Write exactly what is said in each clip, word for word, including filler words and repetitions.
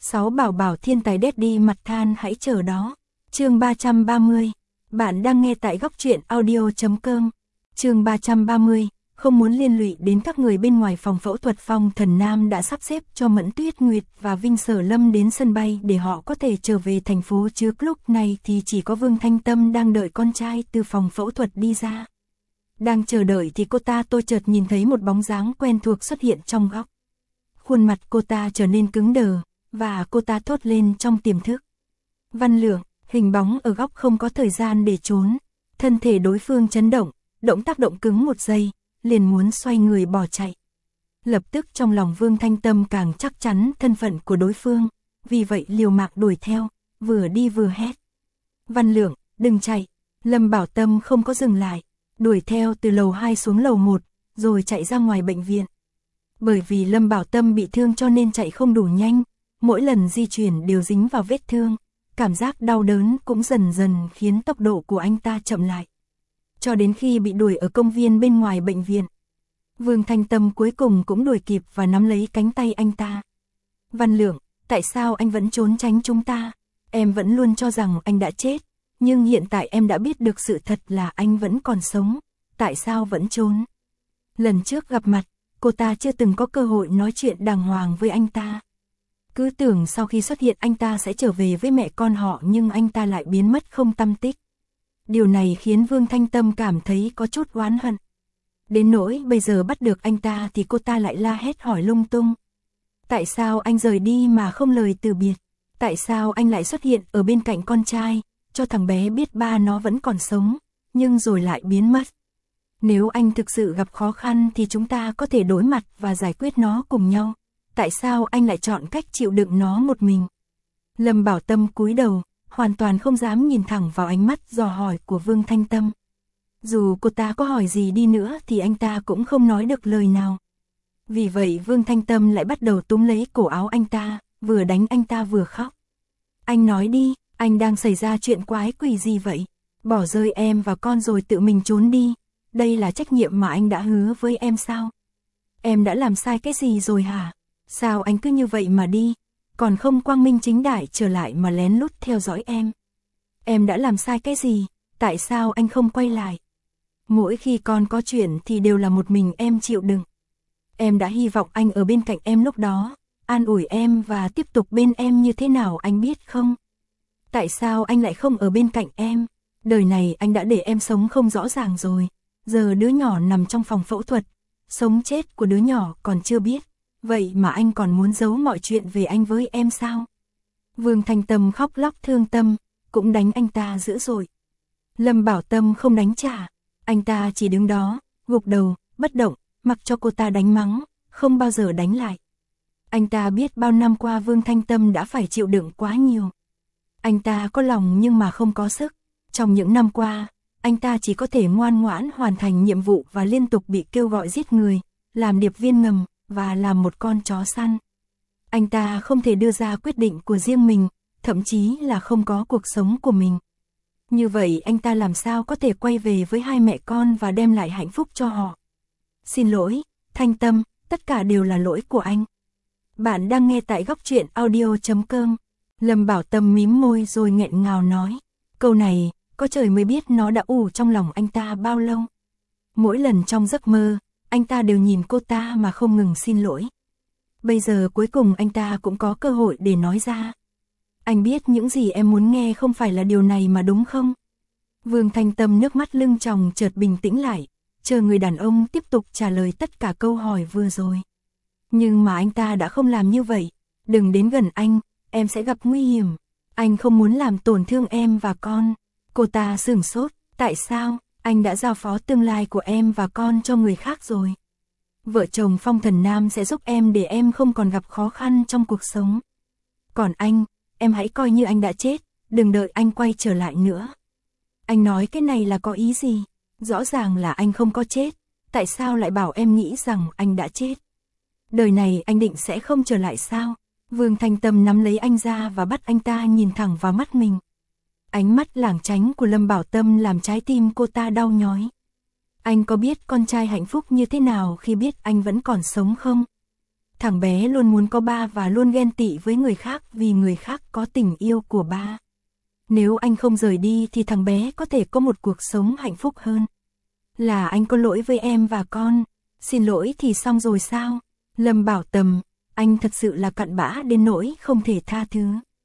Sáu bảo bảo thiên tài daddy mặt than hãy chờ đó. Chương ba trăm ba mươi. Bạn đang nghe tại góc truyện audio chấm com. Chương ba trăm ba mươi. Không muốn liên lụy đến các người bên ngoài phòng phẫu thuật, Phong Thần Nam đã sắp xếp cho Mẫn Tuyết Nguyệt và Vinh Sở Lâm đến sân bay để họ có thể trở về thành phố trước. Lúc này thì chỉ có Vương Thanh Tâm đang đợi con trai từ phòng phẫu thuật đi ra. Đang chờ đợi thì cô ta tôi chợt nhìn thấy một bóng dáng quen thuộc xuất hiện trong góc. Khuôn mặt cô ta trở nên cứng đờ, và cô ta thốt lên trong tiềm thức. Văn Lượng. Hình bóng ở góc không có thời gian để trốn. Thân thể đối phương chấn động, động tác động cứng một giây, liền muốn xoay người bỏ chạy. Lập tức trong lòng Vương Thanh Tâm càng chắc chắn thân phận của đối phương, vì vậy liều mạng đuổi theo, vừa đi vừa hét. Văn Lượng, đừng chạy. Lâm Bảo Tâm không có dừng lại, đuổi theo từ lầu hai xuống lầu một, rồi chạy ra ngoài bệnh viện. Bởi vì Lâm Bảo Tâm bị thương cho nên chạy không đủ nhanh, mỗi lần di chuyển đều dính vào vết thương, cảm giác đau đớn cũng dần dần khiến tốc độ của anh ta chậm lại. Cho đến khi bị đuổi ở công viên bên ngoài bệnh viện, Vương Thanh Tâm cuối cùng cũng đuổi kịp và nắm lấy cánh tay anh ta. Văn Lượng, tại sao anh vẫn trốn tránh chúng ta? Em vẫn luôn cho rằng anh đã chết, nhưng hiện tại em đã biết được sự thật là anh vẫn còn sống, tại sao vẫn trốn? Lần trước gặp mặt, cô ta chưa từng có cơ hội nói chuyện đàng hoàng với anh ta. Cứ tưởng sau khi xuất hiện anh ta sẽ trở về với mẹ con họ, nhưng anh ta lại biến mất không tăm tích. Điều này khiến Vương Thanh Tâm cảm thấy có chút oán hận. Đến nỗi bây giờ bắt được anh ta thì cô ta lại la hét hỏi lung tung. Tại sao anh rời đi mà không lời từ biệt? Tại sao anh lại xuất hiện ở bên cạnh con trai, cho thằng bé biết ba nó vẫn còn sống, nhưng rồi lại biến mất? Nếu anh thực sự gặp khó khăn thì chúng ta có thể đối mặt và giải quyết nó cùng nhau. Tại sao anh lại chọn cách chịu đựng nó một mình? Lâm Bảo Tâm cúi đầu, hoàn toàn không dám nhìn thẳng vào ánh mắt dò hỏi của Vương Thanh Tâm. Dù cô ta có hỏi gì đi nữa thì anh ta cũng không nói được lời nào. Vì vậy Vương Thanh Tâm lại bắt đầu túm lấy cổ áo anh ta, vừa đánh anh ta vừa khóc. Anh nói đi, anh đang xảy ra chuyện quái quỷ gì vậy? Bỏ rơi em và con rồi tự mình trốn đi. Đây là trách nhiệm mà anh đã hứa với em sao? Em đã làm sai cái gì rồi hả? Sao anh cứ như vậy mà đi, còn không quang minh chính đại trở lại mà lén lút theo dõi em? Em đã làm sai cái gì? Tại sao anh không quay lại? Mỗi khi con có chuyện thì đều là một mình em chịu đựng. Em đã hy vọng anh ở bên cạnh em lúc đó, an ủi em và tiếp tục bên em như thế nào anh biết không? Tại sao anh lại không ở bên cạnh em? Đời này anh đã để em sống không rõ ràng rồi. Giờ đứa nhỏ nằm trong phòng phẫu thuật, sống chết của đứa nhỏ còn chưa biết. Vậy mà anh còn muốn giấu mọi chuyện về anh với em sao? Vương Thanh Tâm khóc lóc thương tâm, cũng đánh anh ta dữ dội. Lâm Bảo Tâm không đánh trả, anh ta chỉ đứng đó, gục đầu, bất động, mặc cho cô ta đánh mắng, không bao giờ đánh lại. Anh ta biết bao năm qua Vương Thanh Tâm đã phải chịu đựng quá nhiều. Anh ta có lòng nhưng mà không có sức. Trong những năm qua, anh ta chỉ có thể ngoan ngoãn hoàn thành nhiệm vụ và liên tục bị kêu gọi giết người, làm điệp viên ngầm, và làm một con chó săn. Anh ta không thể đưa ra quyết định của riêng mình, thậm chí là không có cuộc sống của mình. Như vậy anh ta làm sao có thể quay về với hai mẹ con và đem lại hạnh phúc cho họ? Xin lỗi, Thanh Tâm, tất cả đều là lỗi của anh. Bạn đang nghe tại góc truyện audio chấm com. Lâm Bảo Tâm mím môi rồi nghẹn ngào nói. Câu này, có trời mới biết nó đã ủ trong lòng anh ta bao lâu. Mỗi lần trong giấc mơ, anh ta đều nhìn cô ta mà không ngừng xin lỗi. Bây giờ cuối cùng anh ta cũng có cơ hội để nói ra. Anh biết những gì em muốn nghe không phải là điều này mà đúng không? Vương Thanh Tâm nước mắt lưng tròng chợt bình tĩnh lại, chờ người đàn ông tiếp tục trả lời tất cả câu hỏi vừa rồi. Nhưng mà anh ta đã không làm như vậy. Đừng đến gần anh, em sẽ gặp nguy hiểm. Anh không muốn làm tổn thương em và con. Cô ta sửng sốt, tại sao? Anh đã giao phó tương lai của em và con cho người khác rồi. Vợ chồng Phong Thần Nam sẽ giúp em để em không còn gặp khó khăn trong cuộc sống. Còn anh, em hãy coi như anh đã chết, đừng đợi anh quay trở lại nữa. Anh nói cái này là có ý gì? Rõ ràng là anh không có chết, tại sao lại bảo em nghĩ rằng anh đã chết? Đời này anh định sẽ không trở lại sao? Vương Thanh Tâm nắm lấy anh ra và bắt anh ta nhìn thẳng vào mắt mình. Ánh mắt lảng tránh của Lâm Bảo Tâm làm trái tim cô ta đau nhói. Anh có biết con trai hạnh phúc như thế nào khi biết anh vẫn còn sống không? thằng bé luôn muốn có ba và luôn ghen tị với người khác vì người khác có tình yêu của ba. Nếu anh không rời đi thì thằng bé có thể có một cuộc sống hạnh phúc hơn. Là anh có lỗi với em và con, xin lỗi thì xong rồi sao? Lâm Bảo Tâm, anh thật sự là cặn bã đến nỗi không thể tha thứ.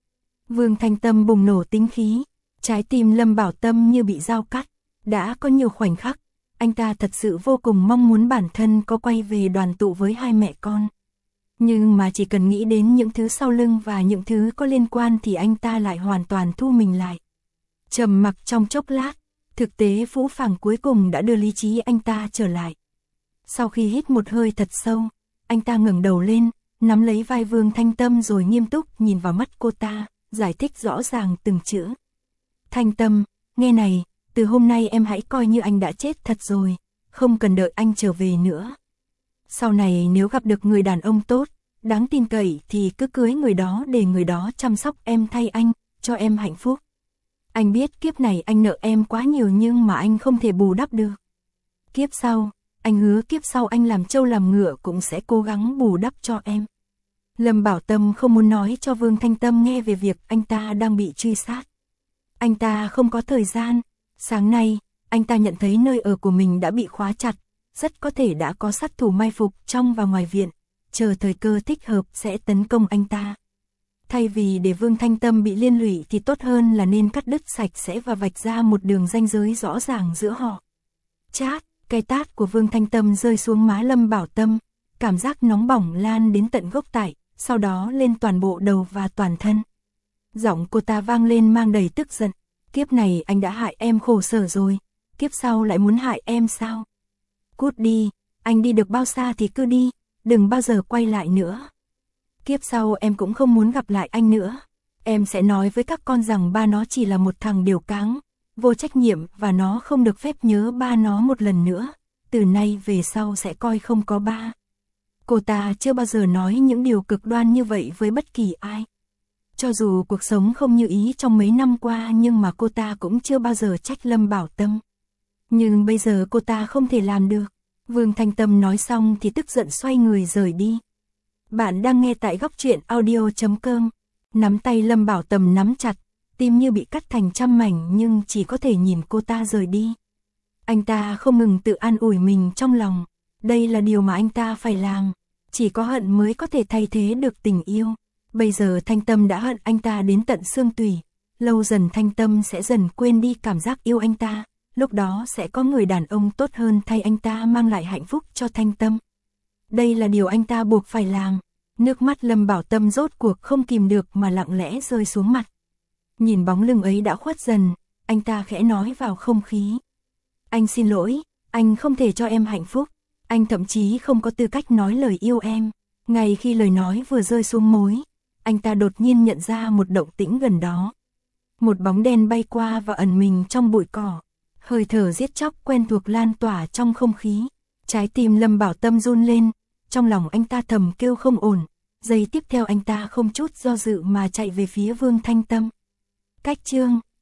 Vương Thanh Tâm bùng nổ tính khí, trái tim Lâm Bảo Tâm như bị dao cắt. Đã có nhiều khoảnh khắc, anh ta thật sự vô cùng mong muốn bản thân có quay về đoàn tụ với hai mẹ con. Nhưng mà chỉ cần nghĩ đến những thứ sau lưng và những thứ có liên quan thì anh ta lại hoàn toàn thu mình lại. Trầm mặc trong chốc lát, thực tế phũ phàng cuối cùng đã đưa lý trí anh ta trở lại. Sau khi hít một hơi thật sâu, anh ta ngẩng đầu lên, nắm lấy vai Vương Thanh Tâm rồi nghiêm túc nhìn vào mắt cô ta, giải thích rõ ràng từng chữ. Thanh Tâm, nghe này, từ hôm nay em hãy coi như anh đã chết thật rồi, không cần đợi anh trở về nữa. Sau này nếu gặp được người đàn ông tốt, đáng tin cậy thì cứ cưới người đó để người đó chăm sóc em thay anh, cho em hạnh phúc. Anh biết kiếp này anh nợ em quá nhiều nhưng mà anh không thể bù đắp được. Kiếp sau, anh hứa kiếp sau anh làm trâu làm ngựa cũng sẽ cố gắng bù đắp cho em. Lâm Bảo Tâm không muốn nói cho Vương Thanh Tâm nghe về việc anh ta đang bị truy sát. Anh ta không có thời gian. Sáng nay, anh ta nhận thấy nơi ở của mình đã bị khóa chặt, rất có thể đã có sát thủ mai phục trong và ngoài viện, chờ thời cơ thích hợp sẽ tấn công anh ta. Thay vì để Vương Thanh Tâm bị liên lụy thì tốt hơn là nên cắt đứt sạch sẽ và vạch ra một đường ranh giới rõ ràng giữa họ. Chát, cái tát của Vương Thanh Tâm rơi xuống má Lâm Bảo Tâm, cảm giác nóng bỏng lan đến tận gốc tại, sau đó lên toàn bộ đầu và toàn thân. Giọng cô ta vang lên mang đầy tức giận. Kiếp này anh đã hại em khổ sở rồi, kiếp sau lại muốn hại em sao? Cút đi, anh đi được bao xa thì cứ đi, đừng bao giờ quay lại nữa. Kiếp sau em cũng không muốn gặp lại anh nữa. Em sẽ nói với các con rằng ba nó chỉ là một thằng điều cáng, vô trách nhiệm và nó không được phép nhớ ba nó một lần nữa. Từ nay về sau sẽ coi không có ba. Cô ta chưa bao giờ nói những điều cực đoan như vậy với bất kỳ ai. Cho dù cuộc sống không như ý trong mấy năm qua nhưng mà cô ta cũng chưa bao giờ trách Lâm Bảo Tâm. Nhưng bây giờ cô ta không thể làm được. Vương Thanh Tâm nói xong thì tức giận xoay người rời đi. Bạn đang nghe tại góc truyện audio chấm com. Nắm tay Lâm Bảo Tâm nắm chặt, tim như bị cắt thành trăm mảnh nhưng chỉ có thể nhìn cô ta rời đi. Anh ta không ngừng tự an ủi mình trong lòng. Đây là điều mà anh ta phải làm. Chỉ có hận mới có thể thay thế được tình yêu. Bây giờ Thanh Tâm đã hận anh ta đến tận xương tủy. Lâu dần Thanh Tâm sẽ dần quên đi cảm giác yêu anh ta. Lúc đó sẽ có người đàn ông tốt hơn thay anh ta mang lại hạnh phúc cho Thanh Tâm. Đây là điều anh ta buộc phải làm. Nước mắt Lâm Bảo Tâm rốt cuộc không kìm được mà lặng lẽ rơi xuống mặt. Nhìn bóng lưng ấy đã khuất dần, anh ta khẽ nói vào không khí. Anh xin lỗi, anh không thể cho em hạnh phúc. Anh thậm chí không có tư cách nói lời yêu em. Ngay khi lời nói vừa rơi xuống môi, anh ta đột nhiên nhận ra một động tĩnh gần đó. Một bóng đen bay qua và ẩn mình trong bụi cỏ. Hơi thở giết chóc quen thuộc lan tỏa trong không khí. Trái tim Lâm Bảo Tâm run lên. Trong lòng anh ta thầm kêu không ổn. Giây tiếp theo anh ta không chút do dự mà chạy về phía Vương Thanh Tâm. Cách chương